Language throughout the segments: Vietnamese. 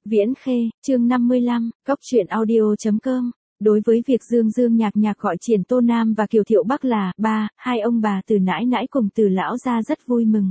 Viễn Khê, chương 55, Góc truyện audio.com. Đối với việc Dương Dương Nhạc Nhạc gọi Triển Tô Nam và Kiều Thiệu Bắc là ba, hai ông bà Từ nãi nãi cùng Từ lão gia rất vui mừng.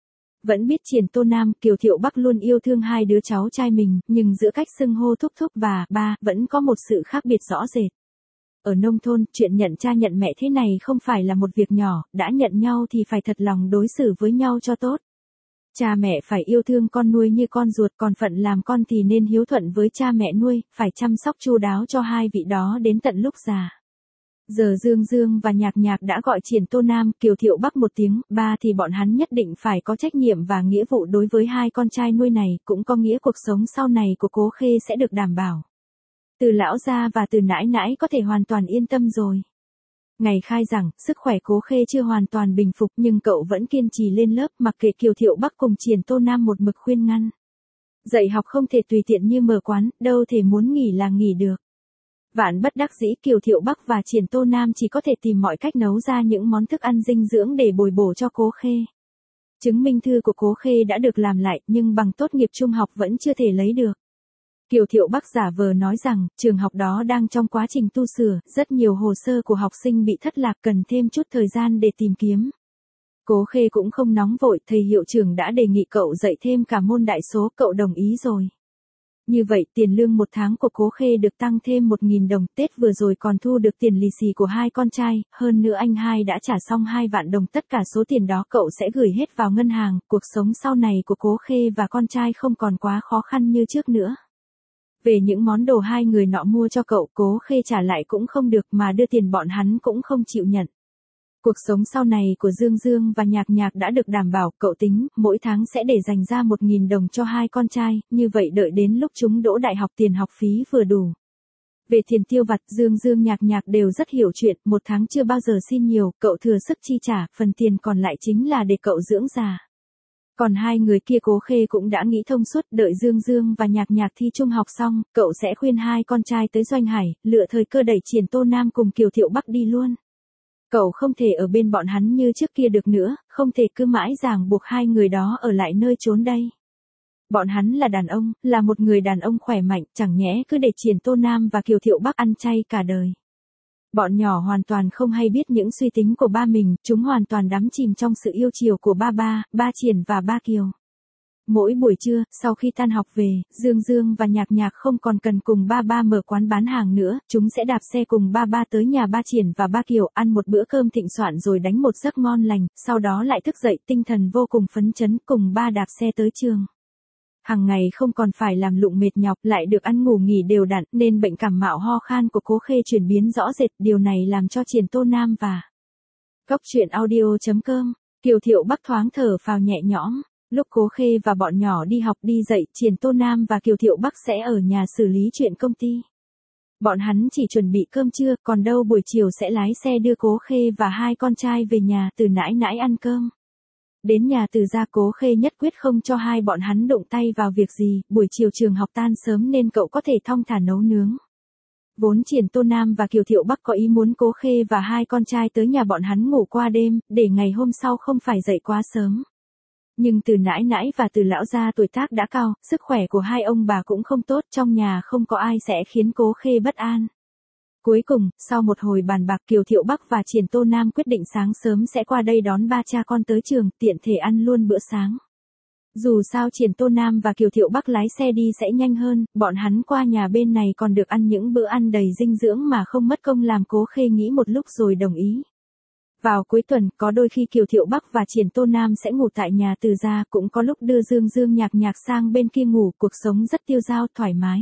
Vẫn biết Triển Tô Nam, Kiều Thiệu Bắc luôn yêu thương hai đứa cháu trai mình, nhưng giữa cách xưng hô thúc thúc và ba vẫn có một sự khác biệt rõ rệt. Ở nông thôn, chuyện nhận cha nhận mẹ thế này không phải là một việc nhỏ, đã nhận nhau thì phải thật lòng đối xử với nhau cho tốt. Cha mẹ phải yêu thương con nuôi như con ruột, còn phận làm con thì nên hiếu thuận với cha mẹ nuôi, phải chăm sóc chu đáo cho hai vị đó đến tận lúc già. Giờ Dương Dương và Nhạc Nhạc đã gọi Triển Tô Nam, Kiều Thiệu Bắc một tiếng, ba thì bọn hắn nhất định phải có trách nhiệm và nghĩa vụ đối với hai con trai nuôi này, cũng có nghĩa cuộc sống sau này của Cố Khê sẽ được đảm bảo. Từ lão gia và Từ nãi nãi có thể hoàn toàn yên tâm rồi. Ngày khai giảng, sức khỏe Cố Khê chưa hoàn toàn bình phục nhưng cậu vẫn kiên trì lên lớp, mặc kệ Kiều Thiệu Bắc cùng Triển Tô Nam một mực khuyên ngăn. Dạy học không thể tùy tiện như mở quán, đâu thể muốn nghỉ là nghỉ được. Vạn bất đắc dĩ, Kiều Thiệu Bắc và Triển Tô Nam chỉ có thể tìm mọi cách nấu ra những món thức ăn dinh dưỡng để bồi bổ cho Cố Khê. Chứng minh thư của Cố Khê đã được làm lại nhưng bằng tốt nghiệp trung học vẫn chưa thể lấy được. Kiều Thiệu Bắc giả vờ nói rằng, trường học đó đang trong quá trình tu sửa, rất nhiều hồ sơ của học sinh bị thất lạc, cần thêm chút thời gian để tìm kiếm. Cố Khê cũng không nóng vội, thầy hiệu trưởng đã đề nghị cậu dạy thêm cả môn đại số, cậu đồng ý rồi. Như vậy, tiền lương một tháng của Cố Khê được tăng thêm 1.000 đồng, Tết vừa rồi còn thu được tiền lì xì của hai con trai, hơn nữa anh hai đã trả xong 2 vạn đồng, tất cả số tiền đó cậu sẽ gửi hết vào ngân hàng, cuộc sống sau này của Cố Khê và con trai không còn quá khó khăn như trước nữa. Về những món đồ hai người nọ mua cho cậu, Cố Khê trả lại cũng không được mà đưa tiền bọn hắn cũng không chịu nhận. Cuộc sống sau này của Dương Dương và Nhạc Nhạc đã được đảm bảo, cậu tính, mỗi tháng sẽ để dành ra 1.000 đồng cho hai con trai, như vậy đợi đến lúc chúng đỗ đại học tiền học phí vừa đủ. Về tiền tiêu vặt, Dương Dương Nhạc Nhạc đều rất hiểu chuyện, một tháng chưa bao giờ xin nhiều, cậu thừa sức chi trả, phần tiền còn lại chính là để cậu dưỡng già. Còn hai người kia Cố Khê cũng đã nghĩ thông suốt, đợi Dương Dương và Nhạc Nhạc thi trung học xong, cậu sẽ khuyên hai con trai tới Doanh Hải, lựa thời cơ đẩy Triển Tô Nam cùng Kiều Thiệu Bắc đi luôn. Cậu không thể ở bên bọn hắn như trước kia được nữa, không thể cứ mãi ràng buộc hai người đó ở lại nơi trốn đây. Bọn hắn là đàn ông, là một người đàn ông khỏe mạnh, chẳng nhẽ cứ để Triển Tô Nam và Kiều Thiệu Bắc ăn chay cả đời. Bọn nhỏ hoàn toàn không hay biết những suy tính của ba mình, chúng hoàn toàn đắm chìm trong sự yêu chiều của ba Triển và ba Kiều. Mỗi buổi trưa, sau khi tan học về, Dương Dương và Nhạc Nhạc không còn cần cùng ba mở quán bán hàng nữa, chúng sẽ đạp xe cùng ba tới nhà ba Triển và ba Kiều, ăn một bữa cơm thịnh soạn rồi đánh một giấc ngon lành, sau đó lại thức dậy tinh thần vô cùng phấn chấn cùng ba đạp xe tới trường. Hàng ngày không còn phải làm lụng mệt nhọc, lại được ăn ngủ nghỉ đều đặn, nên bệnh cảm mạo ho khan của Cố Khê chuyển biến rõ rệt, điều này làm cho Triển Tô Nam và Góc truyện audio.com, Kiều Thiệu Bắc thoáng thở phào nhẹ nhõm. Lúc Cố Khê và bọn nhỏ đi học đi dạy, Triển Tô Nam và Kiều Thiệu Bắc sẽ ở nhà xử lý chuyện công ty. Bọn hắn chỉ chuẩn bị cơm trưa, còn đâu buổi chiều sẽ lái xe đưa Cố Khê và hai con trai về nhà Từ nãi nãi ăn cơm. Đến nhà Từ gia, Cố Khê nhất quyết không cho hai bọn hắn đụng tay vào việc gì, buổi chiều trường học tan sớm nên cậu có thể thong thả nấu nướng. Vốn Triển Tô Nam và Kiều Thiệu Bắc có ý muốn Cố Khê và hai con trai tới nhà bọn hắn ngủ qua đêm, để ngày hôm sau không phải dậy quá sớm. Nhưng Từ nãi nãi và Từ lão gia tuổi tác đã cao, sức khỏe của hai ông bà cũng không tốt, trong nhà không có ai sẽ khiến Cố Khê bất an. Cuối cùng, sau một hồi bàn bạc, Kiều Thiệu Bắc và Triển Tô Nam quyết định sáng sớm sẽ qua đây đón ba cha con tới trường, tiện thể ăn luôn bữa sáng. Dù sao Triển Tô Nam và Kiều Thiệu Bắc lái xe đi sẽ nhanh hơn, bọn hắn qua nhà bên này còn được ăn những bữa ăn đầy dinh dưỡng mà không mất công, làm Cố Khê nghĩ một lúc rồi đồng ý. Vào cuối tuần, có đôi khi Kiều Thiệu Bắc và Triển Tô Nam sẽ ngủ tại nhà Từ gia, cũng có lúc đưa Dương Dương Nhạc Nhạc sang bên kia ngủ, cuộc sống rất tiêu dao thoải mái.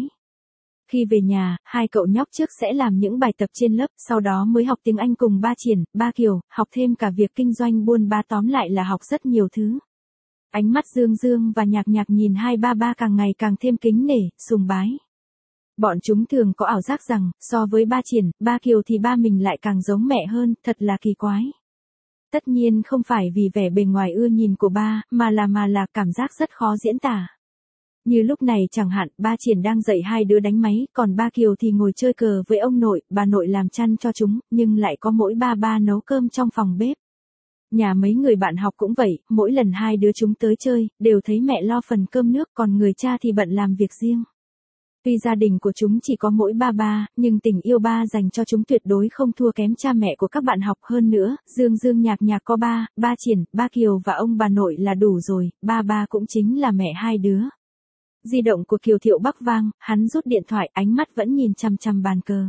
Khi về nhà, hai cậu nhóc trước sẽ làm những bài tập trên lớp, sau đó mới học tiếng Anh cùng ba Triển, ba Kiều, học thêm cả việc kinh doanh buôn ba, tóm lại là học rất nhiều thứ. Ánh mắt Dương Dương và Nhạc Nhạc nhìn hai ba càng ngày càng thêm kính nể, sùng bái. Bọn chúng thường có ảo giác rằng, so với ba Triển, ba Kiều thì ba mình lại càng giống mẹ hơn, thật là kỳ quái. Tất nhiên không phải vì vẻ bề ngoài ưa nhìn của ba, mà là cảm giác rất khó diễn tả. Như lúc này chẳng hạn, ba Triển đang dạy hai đứa đánh máy, còn ba Kiều thì ngồi chơi cờ với ông nội, bà nội làm chăn cho chúng, nhưng lại có mỗi ba nấu cơm trong phòng bếp. Nhà mấy người bạn học cũng vậy, mỗi lần hai đứa chúng tới chơi, đều thấy mẹ lo phần cơm nước, còn người cha thì bận làm việc riêng. Tuy gia đình của chúng chỉ có mỗi ba, nhưng tình yêu ba dành cho chúng tuyệt đối không thua kém cha mẹ của các bạn học. Hơn nữa, Dương Dương Nhạc Nhạc có ba Triển, ba Kiều và ông bà nội là đủ rồi, ba cũng chính là mẹ hai đứa. Di động của Kiều Thiệu Bắc vang, hắn rút điện thoại, ánh mắt vẫn nhìn chằm chằm bàn cờ.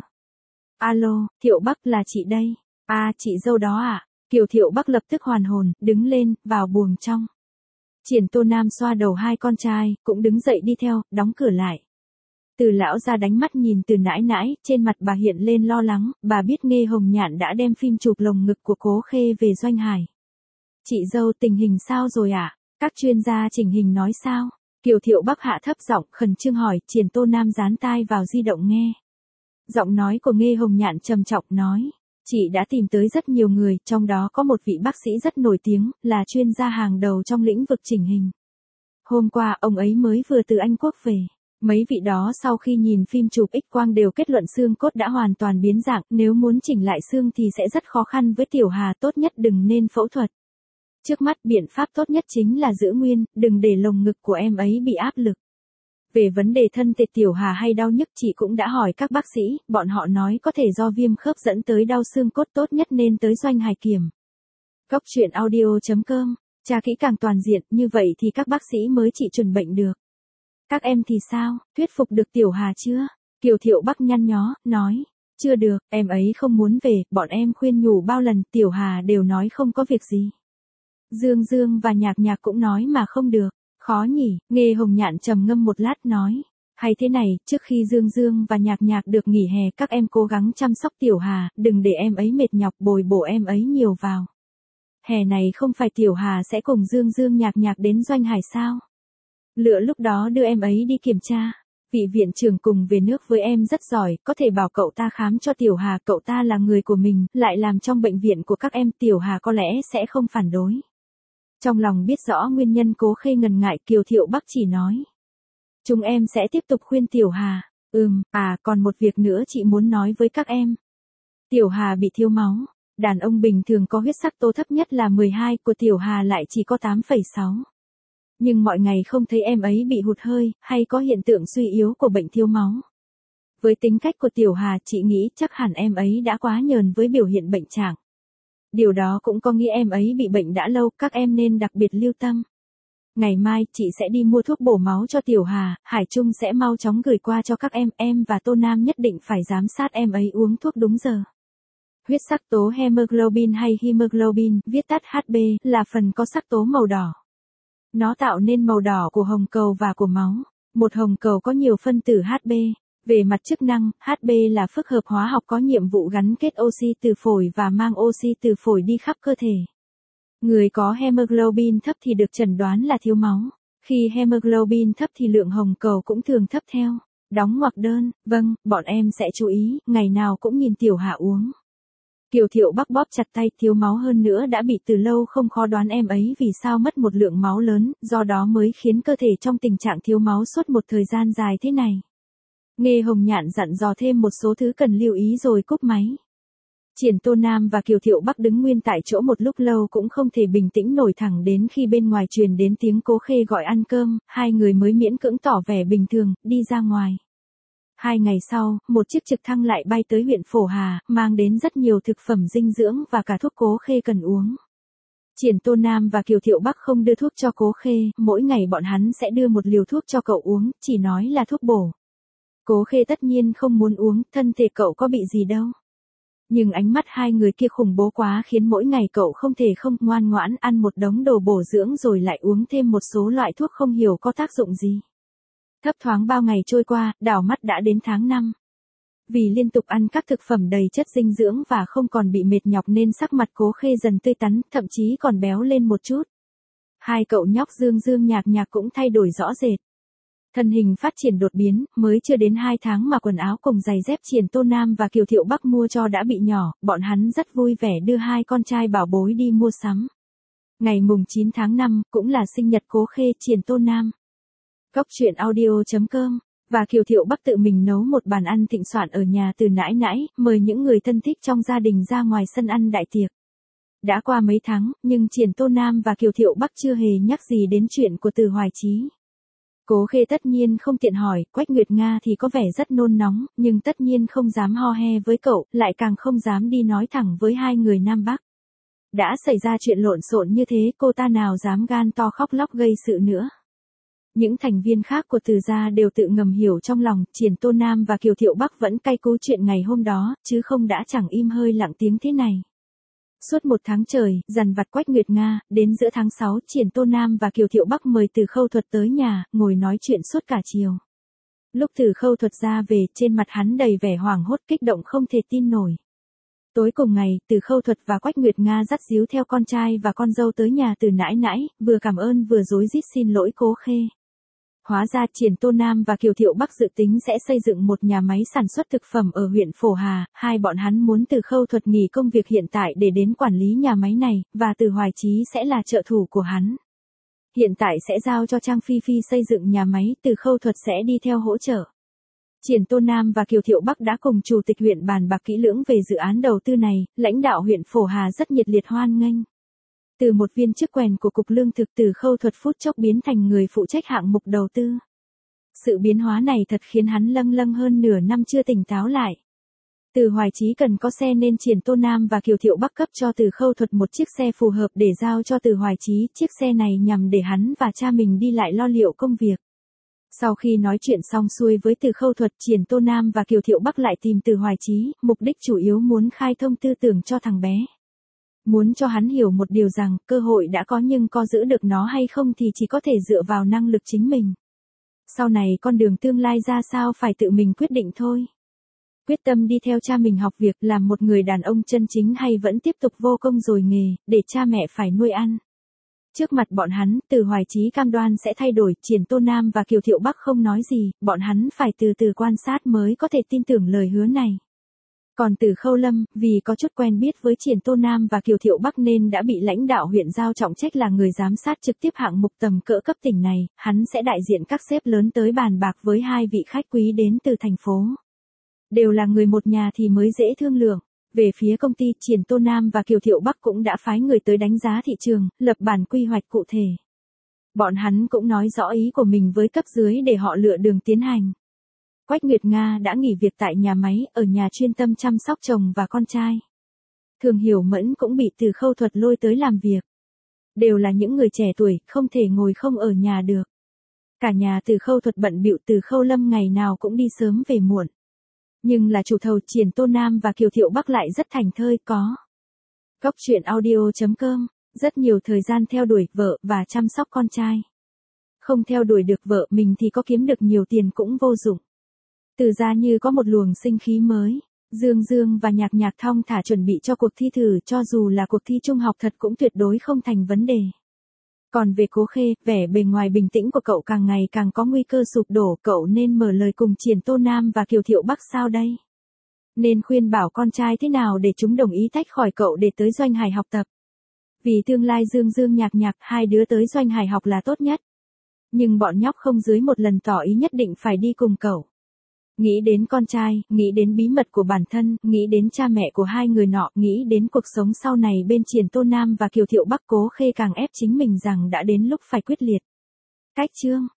Alo, Thiệu Bắc, là chị đây. À, chị dâu đó à? Kiều Thiệu Bắc lập tức hoàn hồn, đứng lên, vào buồng trong. Triển Tô Nam xoa đầu hai con trai, cũng đứng dậy đi theo, đóng cửa lại. Từ lão ra đánh mắt nhìn Từ nãi nãi, trên mặt bà hiện lên lo lắng, bà biết Nghê Hồng Nhạn đã đem phim chụp lồng ngực của Cố Khê về Doanh Hải. Chị dâu, tình hình sao rồi ạ? Các chuyên gia chỉnh hình nói sao? Kiều Thiệu Bắc hạ thấp giọng, khẩn trương hỏi. Triển Tô Nam dán tai vào di động nghe. Giọng nói của Nghê Hồng Nhạn trầm trọng nói. Chị đã tìm tới rất nhiều người, trong đó có một vị bác sĩ rất nổi tiếng, là chuyên gia hàng đầu trong lĩnh vực chỉnh hình. Hôm qua, ông ấy mới vừa từ Anh Quốc về. Mấy vị đó sau khi nhìn phim chụp X-quang đều kết luận xương cốt đã hoàn toàn biến dạng, nếu muốn chỉnh lại xương thì sẽ rất khó khăn với Tiểu Hà, tốt nhất đừng nên phẫu thuật. Trước mắt biện pháp tốt nhất chính là giữ nguyên, đừng để lồng ngực của em ấy bị áp lực. Về vấn đề thân tệ Tiểu Hà hay đau nhức, chị cũng đã hỏi các bác sĩ, bọn họ nói có thể do viêm khớp dẫn tới đau xương cốt, tốt nhất nên tới Doanh Hải kiểm. Góc truyện audio.com, tra kỹ càng toàn diện, như vậy thì các bác sĩ mới trị chuẩn bệnh được. Các em thì sao, thuyết phục được Tiểu Hà chưa? Kiều Thiệu Bắc nhăn nhó, nói, chưa được, em ấy không muốn về, bọn em khuyên nhủ bao lần, Tiểu Hà đều nói không có việc gì. Dương Dương và Nhạc Nhạc cũng nói mà không được, khó nhỉ. Nghê Hồng Nhạn trầm ngâm một lát nói, hay thế này, trước khi Dương Dương và Nhạc Nhạc được nghỉ hè, các em cố gắng chăm sóc Tiểu Hà, đừng để em ấy mệt nhọc, bồi bổ em ấy nhiều vào. Hè này không phải Tiểu Hà sẽ cùng Dương Dương Nhạc Nhạc đến Doanh Hải sao? Lựa lúc đó đưa em ấy đi kiểm tra. Vị viện trưởng cùng về nước với em rất giỏi, có thể bảo cậu ta khám cho Tiểu Hà, cậu ta là người của mình, lại làm trong bệnh viện của các em, Tiểu Hà có lẽ sẽ không phản đối. Trong lòng biết rõ nguyên nhân Cố Khê ngần ngại, Kiều Thiệu Bắc chỉ nói. Chúng em sẽ tiếp tục khuyên Tiểu Hà. Còn một việc nữa chị muốn nói với các em. Tiểu Hà bị thiếu máu. Đàn ông bình thường có huyết sắc tố thấp nhất là 12, của Tiểu Hà lại chỉ có 8,6. Nhưng mọi ngày không thấy em ấy bị hụt hơi, hay có hiện tượng suy yếu của bệnh thiếu máu. Với tính cách của Tiểu Hà, chị nghĩ chắc hẳn em ấy đã quá nhờn với biểu hiện bệnh trạng. Điều đó cũng có nghĩa em ấy bị bệnh đã lâu, các em nên đặc biệt lưu tâm. Ngày mai, chị sẽ đi mua thuốc bổ máu cho Tiểu Hà, Hải Trung sẽ mau chóng gửi qua cho các em và Tô Nam nhất định phải giám sát em ấy uống thuốc đúng giờ. Huyết sắc tố hemoglobin hay hemoglobin, viết tắt HB, là phần có sắc tố màu đỏ. Nó tạo nên màu đỏ của hồng cầu và của máu. Một hồng cầu có nhiều phân tử HB. Về mặt chức năng, HB là phức hợp hóa học có nhiệm vụ gắn kết oxy từ phổi và mang oxy từ phổi đi khắp cơ thể. Người có hemoglobin thấp thì được chẩn đoán là thiếu máu. Khi hemoglobin thấp thì lượng hồng cầu cũng thường thấp theo. Đóng ngoặc đơn, vâng, bọn em sẽ chú ý, ngày nào cũng nhìn Tiểu Hà uống. Kiều Thiệu Bắc bóp chặt tay, thiếu máu hơn nữa đã bị từ lâu, không khó đoán em ấy vì sao mất một lượng máu lớn, do đó mới khiến cơ thể trong tình trạng thiếu máu suốt một thời gian dài thế này. Nghê Hồng Nhạn dặn dò thêm một số thứ cần lưu ý rồi cúp máy. Triển Tô Nam và Kiều Thiệu Bắc đứng nguyên tại chỗ một lúc lâu cũng không thể bình tĩnh nổi, thẳng đến khi bên ngoài truyền đến tiếng Cố Khê gọi ăn cơm, hai người mới miễn cưỡng tỏ vẻ bình thường, đi ra ngoài. 2 ngày sau, một chiếc trực thăng lại bay tới huyện Phổ Hà, mang đến rất nhiều thực phẩm dinh dưỡng và cả thuốc Cố Khê cần uống. Triển Tô Nam và Kiều Thiệu Bắc không đưa thuốc cho Cố Khê, mỗi ngày bọn hắn sẽ đưa một liều thuốc cho cậu uống, chỉ nói là thuốc bổ. Cố Khê tất nhiên không muốn uống, thân thể cậu có bị gì đâu. Nhưng ánh mắt hai người kia khủng bố quá khiến mỗi ngày cậu không thể không ngoan ngoãn ăn một đống đồ bổ dưỡng rồi lại uống thêm một số loại thuốc không hiểu có tác dụng gì. Thấp thoáng bao ngày trôi qua, đảo mắt đã đến tháng 5. Vì liên tục ăn các thực phẩm đầy chất dinh dưỡng và không còn bị mệt nhọc nên sắc mặt Cố Khê dần tươi tắn, thậm chí còn béo lên một chút. Hai cậu nhóc Dương Dương Nhạc Nhạc cũng thay đổi rõ rệt. Thân hình phát triển đột biến, mới chưa đến 2 tháng mà quần áo cùng giày dép Triển Tô Nam và Kiều Thiệu Bắc mua cho đã bị nhỏ, bọn hắn rất vui vẻ đưa hai con trai bảo bối đi mua sắm. Ngày mùng 9 tháng 5, cũng là sinh nhật Cố Khê, Triển Tô Nam. Góc truyện audio.com, và Kiều Thiệu Bắc tự mình nấu một bàn ăn thịnh soạn ở nhà Từ nãi nãi, mời những người thân thích trong gia đình ra ngoài sân ăn đại tiệc. Đã qua mấy tháng, nhưng Triển Tô Nam và Kiều Thiệu Bắc chưa hề nhắc gì đến chuyện của Từ Hoài Chí. Cố Khê tất nhiên không tiện hỏi, Quách Nguyệt Nga thì có vẻ rất nôn nóng, nhưng tất nhiên không dám ho he với cậu, lại càng không dám đi nói thẳng với hai người Nam Bắc. Đã xảy ra chuyện lộn xộn như thế, cô ta nào dám gan to khóc lóc gây sự nữa. Những thành viên khác của Từ gia đều tự ngầm hiểu trong lòng, Triển Tô Nam và Kiều Thiệu Bắc vẫn cay cú chuyện ngày hôm đó, chứ không đã chẳng im hơi lặng tiếng thế này. Suốt một tháng trời, dằn vặt Quách Nguyệt Nga, đến giữa tháng 6, Triển Tô Nam và Kiều Thiệu Bắc mời Từ Khâu Thuật tới nhà, ngồi nói chuyện suốt cả chiều. Lúc Từ Khâu Thuật ra về, trên mặt hắn đầy vẻ hoảng hốt kích động không thể tin nổi. Tối cùng ngày, Từ Khâu Thuật và Quách Nguyệt Nga dắt díu theo con trai và con dâu tới nhà Từ nãi nãi, vừa cảm ơn vừa rối rít xin lỗi Cố Khê. Hóa ra Triển Tô Nam và Kiều Thiệu Bắc dự tính sẽ xây dựng một nhà máy sản xuất thực phẩm ở huyện Phổ Hà, hai bọn hắn muốn Từ Khâu Thuật nghỉ công việc hiện tại để đến quản lý nhà máy này, và Từ Hoài Chí sẽ là trợ thủ của hắn. Hiện tại sẽ giao cho Trang Phi Phi xây dựng nhà máy, Từ Khâu Thuật sẽ đi theo hỗ trợ. Triển Tô Nam và Kiều Thiệu Bắc đã cùng chủ tịch huyện bàn bạc kỹ lưỡng về dự án đầu tư này, lãnh đạo huyện Phổ Hà rất nhiệt liệt hoan nghênh. Từ một viên chức quèn của Cục Lương thực, Từ Khâu Thuật phút chốc biến thành người phụ trách hạng mục đầu tư. Sự biến hóa này thật khiến hắn lâng lâng hơn nửa năm chưa tỉnh táo lại. Từ Hoài Chí cần có xe nên Triển Tô Nam và Kiều Thiệu Bắc cấp cho Từ Khâu Thuật một chiếc xe phù hợp để giao cho Từ Hoài Chí, chiếc xe này nhằm để hắn và cha mình đi lại lo liệu công việc. Sau khi nói chuyện xong xuôi với Từ Khâu Thuật, Triển Tô Nam và Kiều Thiệu Bắc lại tìm Từ Hoài Chí, mục đích chủ yếu muốn khai thông tư tưởng cho thằng bé. Muốn cho hắn hiểu một điều rằng, cơ hội đã có nhưng có giữ được nó hay không thì chỉ có thể dựa vào năng lực chính mình. Sau này con đường tương lai ra sao phải tự mình quyết định thôi. Quyết tâm đi theo cha mình học việc, làm một người đàn ông chân chính hay vẫn tiếp tục vô công rồi nghề, để cha mẹ phải nuôi ăn. Trước mặt bọn hắn, Từ Hoài Chí cam đoan sẽ thay đổi, Triển Tô Nam và Kiều Thiệu Bắc không nói gì, bọn hắn phải từ từ quan sát mới có thể tin tưởng lời hứa này. Còn Từ Khâu Lâm, vì có chút quen biết với Triển Tô Nam và Kiều Thiệu Bắc nên đã bị lãnh đạo huyện giao trọng trách là người giám sát trực tiếp hạng mục tầm cỡ cấp tỉnh này, hắn sẽ đại diện các sếp lớn tới bàn bạc với hai vị khách quý đến từ thành phố. Đều là người một nhà thì mới dễ thương lượng. Về phía công ty, Triển Tô Nam và Kiều Thiệu Bắc cũng đã phái người tới đánh giá thị trường, lập bản quy hoạch cụ thể. Bọn hắn cũng nói rõ ý của mình với cấp dưới để họ lựa đường tiến hành. Quách Nguyệt Nga đã nghỉ việc tại nhà máy, ở nhà chuyên tâm chăm sóc chồng và con trai. Thường Hiểu Mẫn cũng bị Từ Khâu Thuật lôi tới làm việc. Đều là những người trẻ tuổi, không thể ngồi không ở nhà được. Cả nhà Từ Khâu Thuật bận bịu, Từ Khâu Lâm ngày nào cũng đi sớm về muộn. Nhưng là chủ thầu, Triển Tô Nam và Kiều Thiệu Bắc lại rất thành thơi, có. Góc truyện audio.com, rất nhiều thời gian theo đuổi vợ và chăm sóc con trai. Không theo đuổi được vợ mình thì có kiếm được nhiều tiền cũng vô dụng. Từ gia như có một luồng sinh khí mới. Dương Dương và Nhạc Nhạc thong thả chuẩn bị cho cuộc thi thử, cho dù là cuộc thi trung học thật cũng tuyệt đối không thành vấn đề. Còn về Cố Khê, vẻ bề ngoài bình tĩnh của cậu càng ngày càng có nguy cơ sụp đổ, cậu nên mở lời cùng Triển Tô Nam và Kiều Thiệu Bắc sao đây? Nên khuyên bảo con trai thế nào để chúng đồng ý tách khỏi cậu để tới Doanh Hải học tập? Vì tương lai Dương Dương Nhạc Nhạc, hai đứa tới Doanh Hải học là tốt nhất. Nhưng bọn nhóc không dưới một lần tỏ ý nhất định phải đi cùng cậu. Nghĩ đến con trai, nghĩ đến bí mật của bản thân, nghĩ đến cha mẹ của hai người nọ, nghĩ đến cuộc sống sau này bên Triển Tô Nam và Kiều Thiệu Bắc, Cố Khê càng ép chính mình rằng đã đến lúc phải quyết liệt. Cách chương